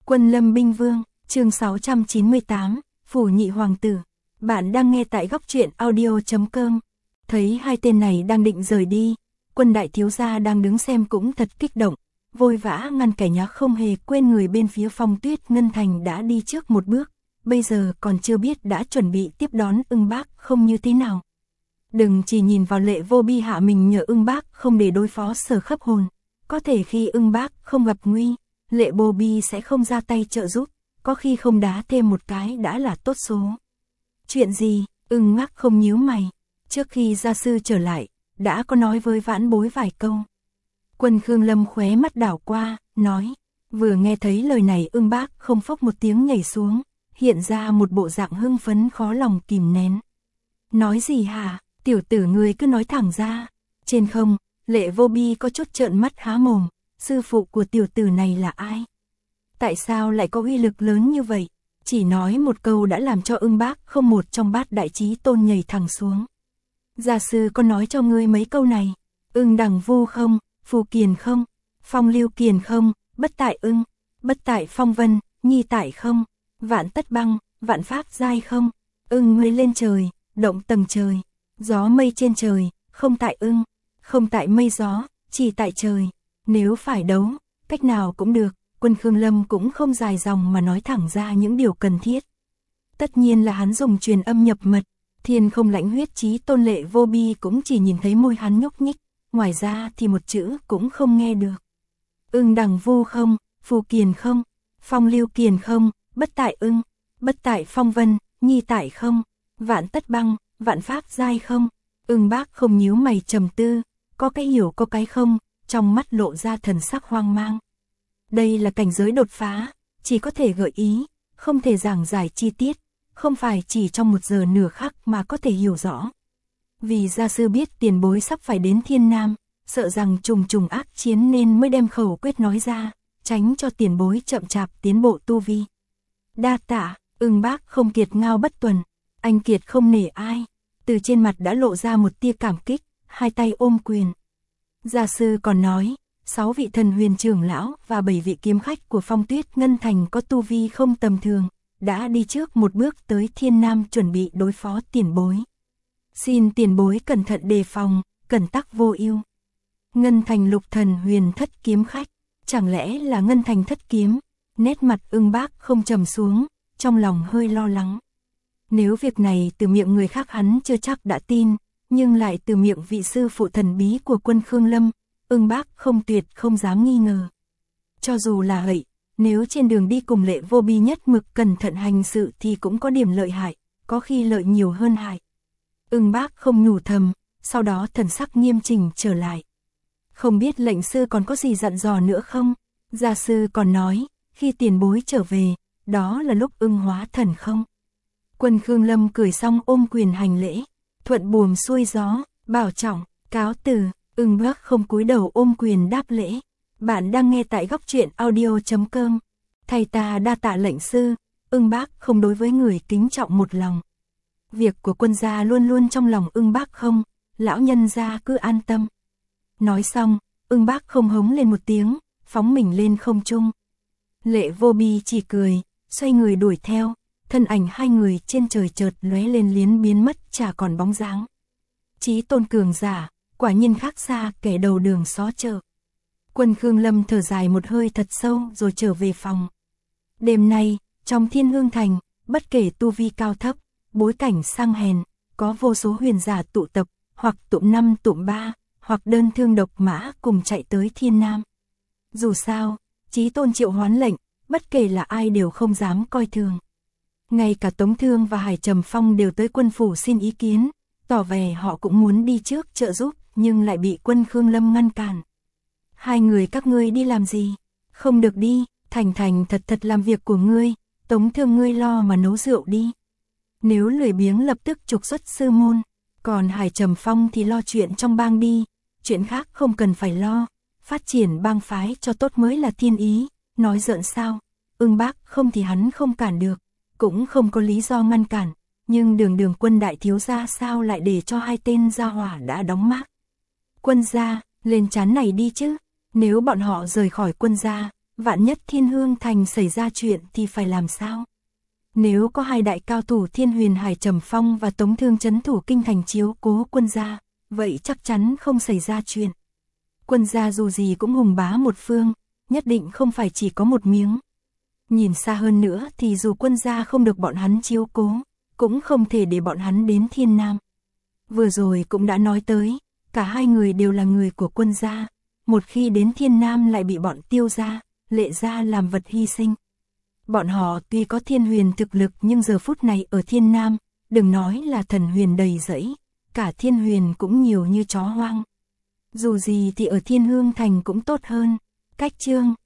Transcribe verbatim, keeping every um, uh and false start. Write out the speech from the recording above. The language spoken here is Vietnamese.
Quân Lâm Binh Vương, chương sáu trăm chín mươi tám, Phủ Nhị Hoàng Tử. Bạn đang nghe tại góc truyện audio chấm com. Thấy hai tên này đang định rời đi, Quân đại thiếu gia đang đứng xem cũng thật kích động, vội vã ngăn kẻ nhác không hề quên người bên phía Phong Tuyết Ngân Thành đã đi trước một bước, bây giờ còn chưa biết đã chuẩn bị tiếp đón Ưng Bác không như thế nào. Đừng chỉ nhìn vào Lệ Vô Bi hạ mình nhờ Ưng Bác không để đối phó Sở Khấp Hồn, có thể khi Ưng Bác không gặp nguy, Lệ Vô Bi sẽ không ra tay trợ giúp, có khi không đá thêm một cái đã là tốt số. Chuyện gì? Ưng Ngắc không nhíu mày, trước khi gia sư trở lại, đã có nói với vãn bối vài câu. Quân Khương Lâm khóe mắt đảo qua, nói, vừa nghe thấy lời này Ưng Bác không phốc một tiếng nhảy xuống, hiện ra một bộ dạng hưng phấn khó lòng kìm nén. Nói gì hả? Tiểu tử ngươi cứ nói thẳng ra. Trên không, Lệ Vô Bi có chút trợn mắt há mồm, sư phụ của tiểu tử này là ai? Tại sao lại có uy lực lớn như vậy? Chỉ nói một câu đã làm cho Ưng Bác không một trong bát đại chí tôn nhảy thẳng xuống. Gia sư có nói cho ngươi mấy câu này, Ưng Đằng Vu không, Phù Kiền không, Phong Lưu Kiền không, Bất Tại Ưng, Bất Tại Phong Vân, Nhi Tại không, Vạn Tất Băng, Vạn Pháp Giai không, Ưng ngươi lên trời, động tầng trời, gió mây trên trời, không tại ưng, không tại mây gió, chỉ tại trời. Nếu phải đấu, cách nào cũng được, Quân Khương Lâm cũng không dài dòng mà nói thẳng ra những điều cần thiết. Tất nhiên là hắn dùng truyền âm nhập mật, Thiên Không Lãnh Huyết chí tôn Lệ Vô Bi cũng chỉ nhìn thấy môi hắn nhúc nhích, ngoài ra thì một chữ cũng không nghe được. Ưng Đằng Vu không, Phù Kiền không, Phong Lưu Kiền không, Bất Tại Ưng, Bất Tại Phong Vân, Nhi Tại không, Vạn Tất Băng, Vạn Pháp Giai không. Ưng Bác không nhíu mày trầm tư, có cái hiểu có cái không, trong mắt lộ ra thần sắc hoang mang. Đây là cảnh giới đột phá, chỉ có thể gợi ý, không thể giảng giải chi tiết, không phải chỉ trong một giờ nửa khắc mà có thể hiểu rõ. Vì gia sư biết tiền bối sắp phải đến Thiên Nam, sợ rằng trùng trùng ác chiến nên mới đem khẩu quyết nói ra, tránh cho tiền bối chậm chạp tiến bộ tu vi. Đa tạ. Ưng Bác không kiệt ngao bất tuần, anh kiệt không nể ai. Từ trên mặt đã lộ ra một tia cảm kích, hai tay ôm quyền. Gia sư còn nói, sáu vị thần huyền trưởng lão và bảy vị kiếm khách của Phong Tuyết Ngân Thành có tu vi không tầm thường, đã đi trước một bước tới Thiên Nam chuẩn bị đối phó tiền bối. Xin tiền bối cẩn thận đề phòng, cẩn tắc vô ưu. Ngân Thành lục thần huyền thất kiếm khách, chẳng lẽ là Ngân Thành thất kiếm? Nét mặt Ưng Bác không trầm xuống, trong lòng hơi lo lắng. Nếu việc này từ miệng người khác hắn chưa chắc đã tin, nhưng lại từ miệng vị sư phụ thần bí của Quân Khương Lâm, Ưng Bác không tuyệt không dám nghi ngờ. Cho dù là vậy, nếu trên đường đi cùng Lệ Vô Bi nhất mực cẩn thận hành sự thì cũng có điểm lợi hại, có khi lợi nhiều hơn hại. Ưng Bác không nhủ thầm, sau đó thần sắc nghiêm chỉnh trở lại. Không biết lệnh sư còn có gì dặn dò nữa không? Gia sư còn nói, khi tiền bối trở về, đó là lúc ưng hóa thần không? Quân Khương Lâm cười xong ôm quyền hành lễ, thuận buồm xuôi gió, bảo trọng, cáo từ. Ưng Bác không cúi đầu ôm quyền đáp lễ. Bạn đang nghe tại góc truyện audio chấm com. Thầy ta đa tạ lệnh sư. Ưng Bác không đối với người kính trọng một lòng. Việc của quân gia luôn luôn trong lòng Ưng Bác không, lão nhân gia cứ an tâm. Nói xong, Ưng Bác không hống lên một tiếng, phóng mình lên không trung. Lệ Vô Bi chỉ cười, xoay người đuổi theo. Thân ảnh hai người trên trời chợt lóe lên liến biến mất chả còn bóng dáng. Chí tôn cường giả, quả nhiên khác xa kẻ đầu đường xó chợ. Quân Khương Lâm thở dài một hơi thật sâu rồi trở về phòng. Đêm nay, trong Thiên Hương Thành, bất kể tu vi cao thấp, bối cảnh sang hèn, có vô số huyền giả tụ tập, hoặc tụm năm tụm ba, hoặc đơn thương độc mã cùng chạy tới Thiên Nam. Dù sao, Chí tôn triệu hoán lệnh, bất kể là ai đều không dám coi thường. Ngay cả Tống Thương và Hải Trầm Phong đều tới quân phủ xin ý kiến, tỏ vẻ họ cũng muốn đi trước trợ giúp, nhưng lại bị Quân Khương Lâm ngăn cản. Hai người các ngươi đi làm gì? Không được đi, thành thành thật thật làm việc của ngươi, Tống Thương ngươi lo mà nấu rượu đi. Nếu lười biếng lập tức trục xuất sư môn, còn Hải Trầm Phong thì lo chuyện trong bang đi, chuyện khác không cần phải lo, phát triển bang phái cho tốt mới là thiên ý, nói giỡn sao? Ưng Bác không thì hắn không cản được. Cũng không có lý do ngăn cản, nhưng đường đường Quân đại thiếu gia sao lại để cho hai tên gia hỏa đã đóng mác. Quân gia, lên chán này đi chứ, nếu bọn họ rời khỏi quân gia, vạn nhất Thiên Hương Thành xảy ra chuyện thì phải làm sao? Nếu có hai đại cao thủ Thiên Huyền Hải Trầm Phong và Tống Thương trấn thủ kinh thành chiếu cố quân gia, vậy chắc chắn không xảy ra chuyện. Quân gia dù gì cũng hùng bá một phương, nhất định không phải chỉ có một miếng. Nhìn xa hơn nữa thì dù quân gia không được bọn hắn chiếu cố, cũng không thể để bọn hắn đến Thiên Nam. Vừa rồi cũng đã nói tới, cả hai người đều là người của quân gia, một khi đến Thiên Nam lại bị bọn Tiêu gia, Lệ gia làm vật hy sinh. Bọn họ tuy có thiên huyền thực lực nhưng giờ phút này ở Thiên Nam, đừng nói là thần huyền đầy rẫy, cả thiên huyền cũng nhiều như chó hoang. Dù gì thì ở Thiên Hương Thành cũng tốt hơn. Cách chương